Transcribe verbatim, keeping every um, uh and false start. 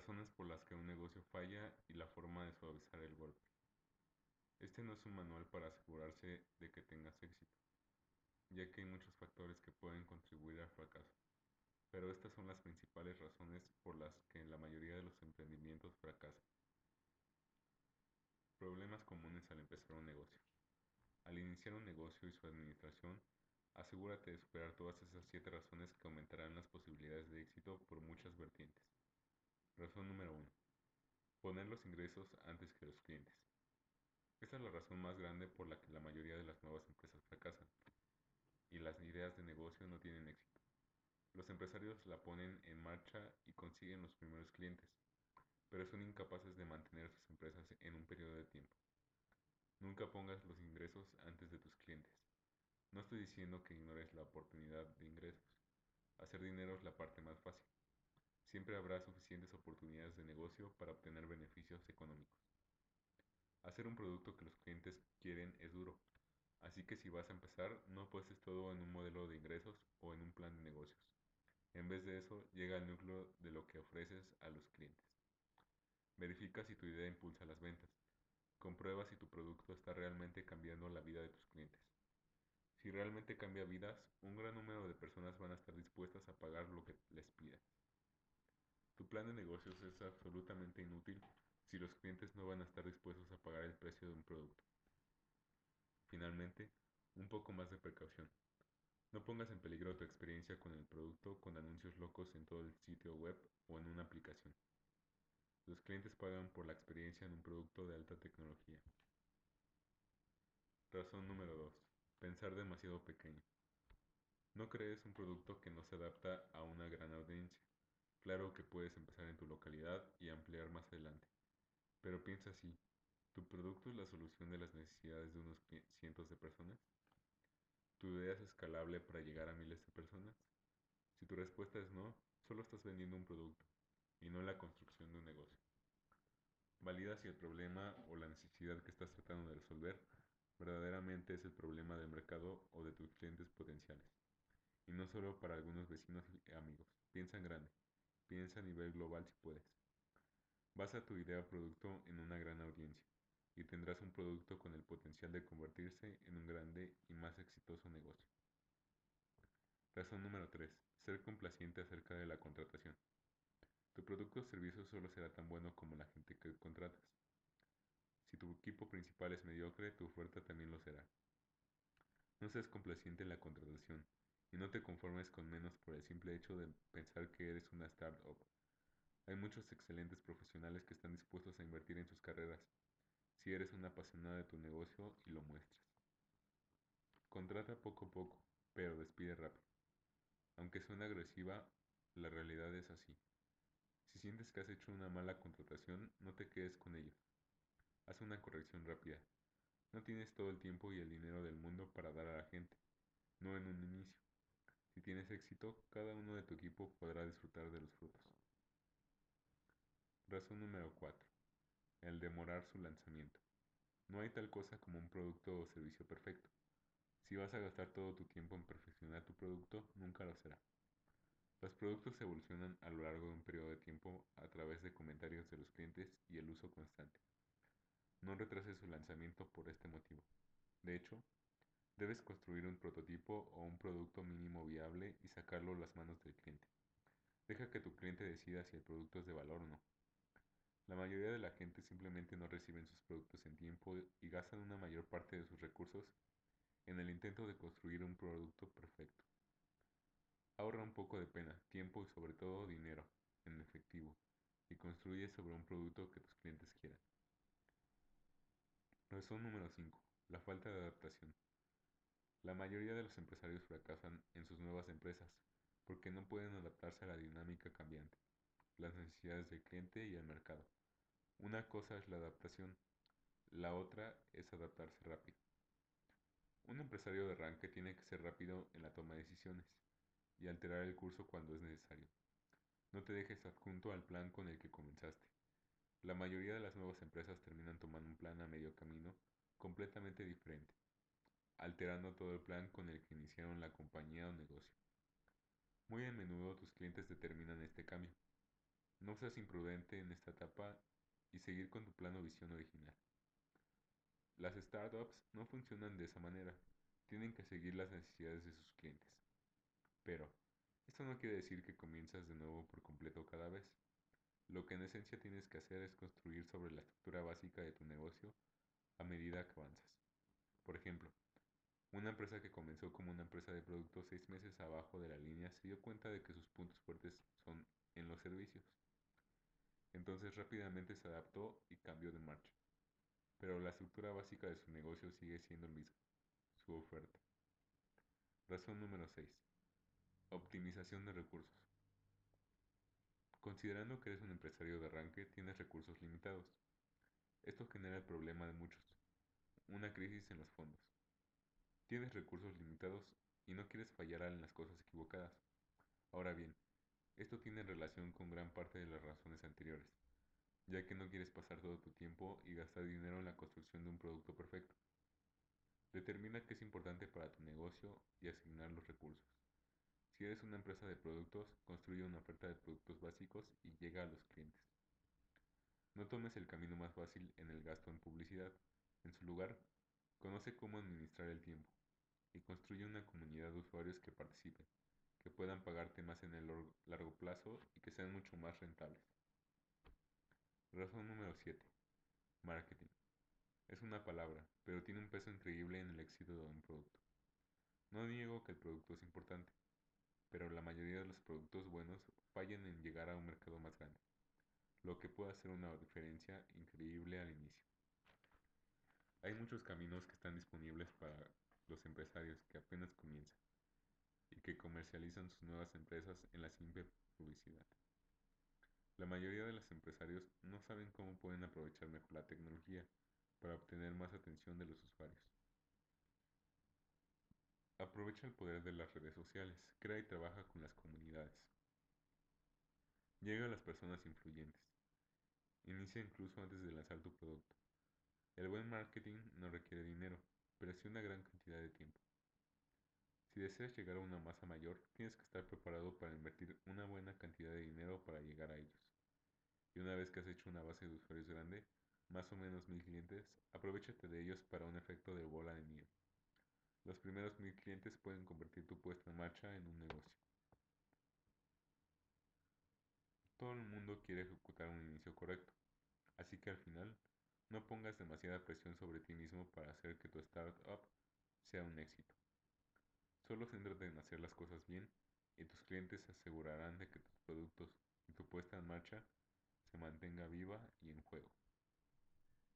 Razones por las que un negocio falla y la forma de suavizar el golpe. Este no es un manual para asegurarse de que tengas éxito, ya que hay muchos factores que pueden contribuir al fracaso, pero estas son las principales razones por las que la mayoría de los emprendimientos fracasan. Problemas comunes al empezar un negocio. Al iniciar un negocio y su administración, asegúrate de superar todas esas siete razones que aumentarán las posibilidades de éxito por muchas vertientes. Razón número uno. Poner los ingresos antes que los clientes. Esta es la razón más grande por la que la mayoría de las nuevas empresas fracasan y las ideas de negocio no tienen éxito. Los empresarios la ponen en marcha y consiguen los primeros clientes, pero son incapaces de mantener sus empresas en un periodo de tiempo. Nunca pongas los ingresos antes de tus clientes. No estoy diciendo que ignores la oportunidad de ingresos. Hacer dinero es la parte más fácil. Siempre habrá suficientes oportunidades de negocio para obtener beneficios económicos. Hacer un producto que los clientes quieren es duro, así que si vas a empezar, no apuestes todo en un modelo de ingresos o en un plan de negocios. En vez de eso, llega al núcleo de lo que ofreces a los clientes. Verifica si tu idea impulsa las ventas. Comprueba si tu producto está realmente cambiando la vida de tus clientes. Si realmente cambia vidas, un gran número de personas van a estar dispuestas a pagar lo que les pidas. Tu plan de negocios es absolutamente inútil si los clientes no van a estar dispuestos a pagar el precio de un producto. Finalmente, un poco más de precaución. No pongas en peligro tu experiencia con el producto con anuncios locos en todo el sitio web o en una aplicación. Los clientes pagan por la experiencia en un producto de alta tecnología. Razón número dos. Pensar demasiado pequeño. No crees un producto que no se adapta a una gran audiencia. Claro que puedes empezar en tu localidad y ampliar más adelante. Pero piensa así, ¿tu producto es la solución de las necesidades de unos cientos de personas? ¿Tu idea es escalable para llegar a miles de personas? Si tu respuesta es no, solo estás vendiendo un producto y no la construcción de un negocio. Valida si el problema o la necesidad que estás tratando de resolver verdaderamente es el problema del mercado o de tus clientes potenciales. Y no solo para algunos vecinos y amigos. Piensa en grande. Piensa a nivel global si puedes. Basa tu idea o producto en una gran audiencia y tendrás un producto con el potencial de convertirse en un grande y más exitoso negocio. Razón número tres. Ser complaciente acerca de la contratación. Tu producto o servicio solo será tan bueno como la gente que contratas. Si tu equipo principal es mediocre, tu oferta también lo será. No seas complaciente en la contratación y no te conformes con menos por el simple hecho de pensar que eres una startup. Hay muchos excelentes profesionales que están dispuestos a invertir en sus carreras si eres una apasionada de tu negocio y lo muestras. Contrata poco a poco, pero despide rápido. Aunque suene agresiva, la realidad es así. Si sientes que has hecho una mala contratación, no te quedes con ello. Haz una corrección rápida. No tienes todo el tiempo y el dinero del mundo para dar a la gente, no en un inicio. Si tienes éxito, cada uno de tu equipo podrá disfrutar de los frutos. Razón número cuatro. El demorar su lanzamiento. No hay tal cosa como un producto o servicio perfecto. Si vas a gastar todo tu tiempo en perfeccionar tu producto, nunca lo será. Los productos evolucionan a lo largo de un periodo de tiempo a través de comentarios de los clientes y el uso constante. No retrases su lanzamiento por este motivo. De hecho, debes construir un prototipo o un producto mínimo viable y sacarlo a las manos del cliente. Deja que tu cliente decida si el producto es de valor o no. La mayoría de la gente simplemente no reciben sus productos en tiempo y gastan una mayor parte de sus recursos en el intento de construir un producto perfecto. Ahorra un poco de pena, tiempo y sobre todo dinero en efectivo y construye sobre un producto que tus clientes quieran. Razón número cinco. La falta de adaptación. La mayoría de los empresarios fracasan en sus nuevas empresas porque no pueden adaptarse a la dinámica cambiante, las necesidades del cliente y el mercado. Una cosa es la adaptación, la otra es adaptarse rápido. Un empresario de arranque tiene que ser rápido en la toma de decisiones y alterar el curso cuando es necesario. No te dejes adjunto al plan con el que comenzaste. La mayoría de las nuevas empresas terminan tomando un plan a medio camino completamente diferente, alterando todo el plan con el que iniciaron la compañía o negocio. Muy a menudo tus clientes determinan este cambio. No seas imprudente en esta etapa y seguir con tu plan o visión original. Las startups no funcionan de esa manera, tienen que seguir las necesidades de sus clientes. Pero, esto no quiere decir que comienzas de nuevo por completo cada vez. Lo que en esencia tienes que hacer es construir sobre la estructura básica de tu negocio a medida que avanzas. Por ejemplo, una empresa que comenzó como una empresa de productos seis meses abajo de la línea se dio cuenta de que sus puntos fuertes son en los servicios. Entonces rápidamente se adaptó y cambió de marcha. Pero la estructura básica de su negocio sigue siendo el mismo, su oferta. Razón número seis. Optimización de recursos. Considerando que eres un empresario de arranque, tienes recursos limitados. Esto genera el problema de muchos, una crisis en los fondos. Tienes recursos limitados y no quieres fallar en las cosas equivocadas. Ahora bien, esto tiene relación con gran parte de las razones anteriores, ya que no quieres pasar todo tu tiempo y gastar dinero en la construcción de un producto perfecto. Determina qué es importante para tu negocio y asignar los recursos. Si eres una empresa de productos, construye una oferta de productos básicos y llega a los clientes. No tomes el camino más fácil en el gasto en publicidad. En su lugar, conoce cómo administrar el tiempo y construye una comunidad de usuarios que participen, que puedan pagarte más en el largo plazo y que sean mucho más rentables. Razón número siete. Marketing. Es una palabra, pero tiene un peso increíble en el éxito de un producto. No niego que el producto es importante, pero la mayoría de los productos buenos fallan en llegar a un mercado más grande, lo que puede hacer una diferencia increíble al inicio. Hay muchos caminos que están disponibles para los empresarios que apenas comienzan y que comercializan sus nuevas empresas en la simple publicidad. La mayoría de los empresarios no saben cómo pueden aprovechar mejor la tecnología para obtener más atención de los usuarios. Aprovecha el poder de las redes sociales, crea y trabaja con las comunidades. Llega a las personas influyentes. Inicia incluso antes de lanzar tu producto. El buen marketing no requiere dinero, pero sí una gran cantidad de tiempo. Si deseas llegar a una masa mayor, tienes que estar preparado para invertir una buena cantidad de dinero para llegar a ellos. Y una vez que has hecho una base de usuarios grande, más o menos mil clientes, aprovéchate de ellos para un efecto de bola de nieve. Los primeros mil clientes pueden convertir tu puesta en marcha en un negocio. Todo el mundo quiere ejecutar un inicio correcto, así que al final, no pongas demasiada presión sobre ti mismo para hacer que tu startup sea un éxito. Solo céntrate en hacer las cosas bien y tus clientes se asegurarán de que tus productos y tu puesta en marcha se mantenga viva y en juego.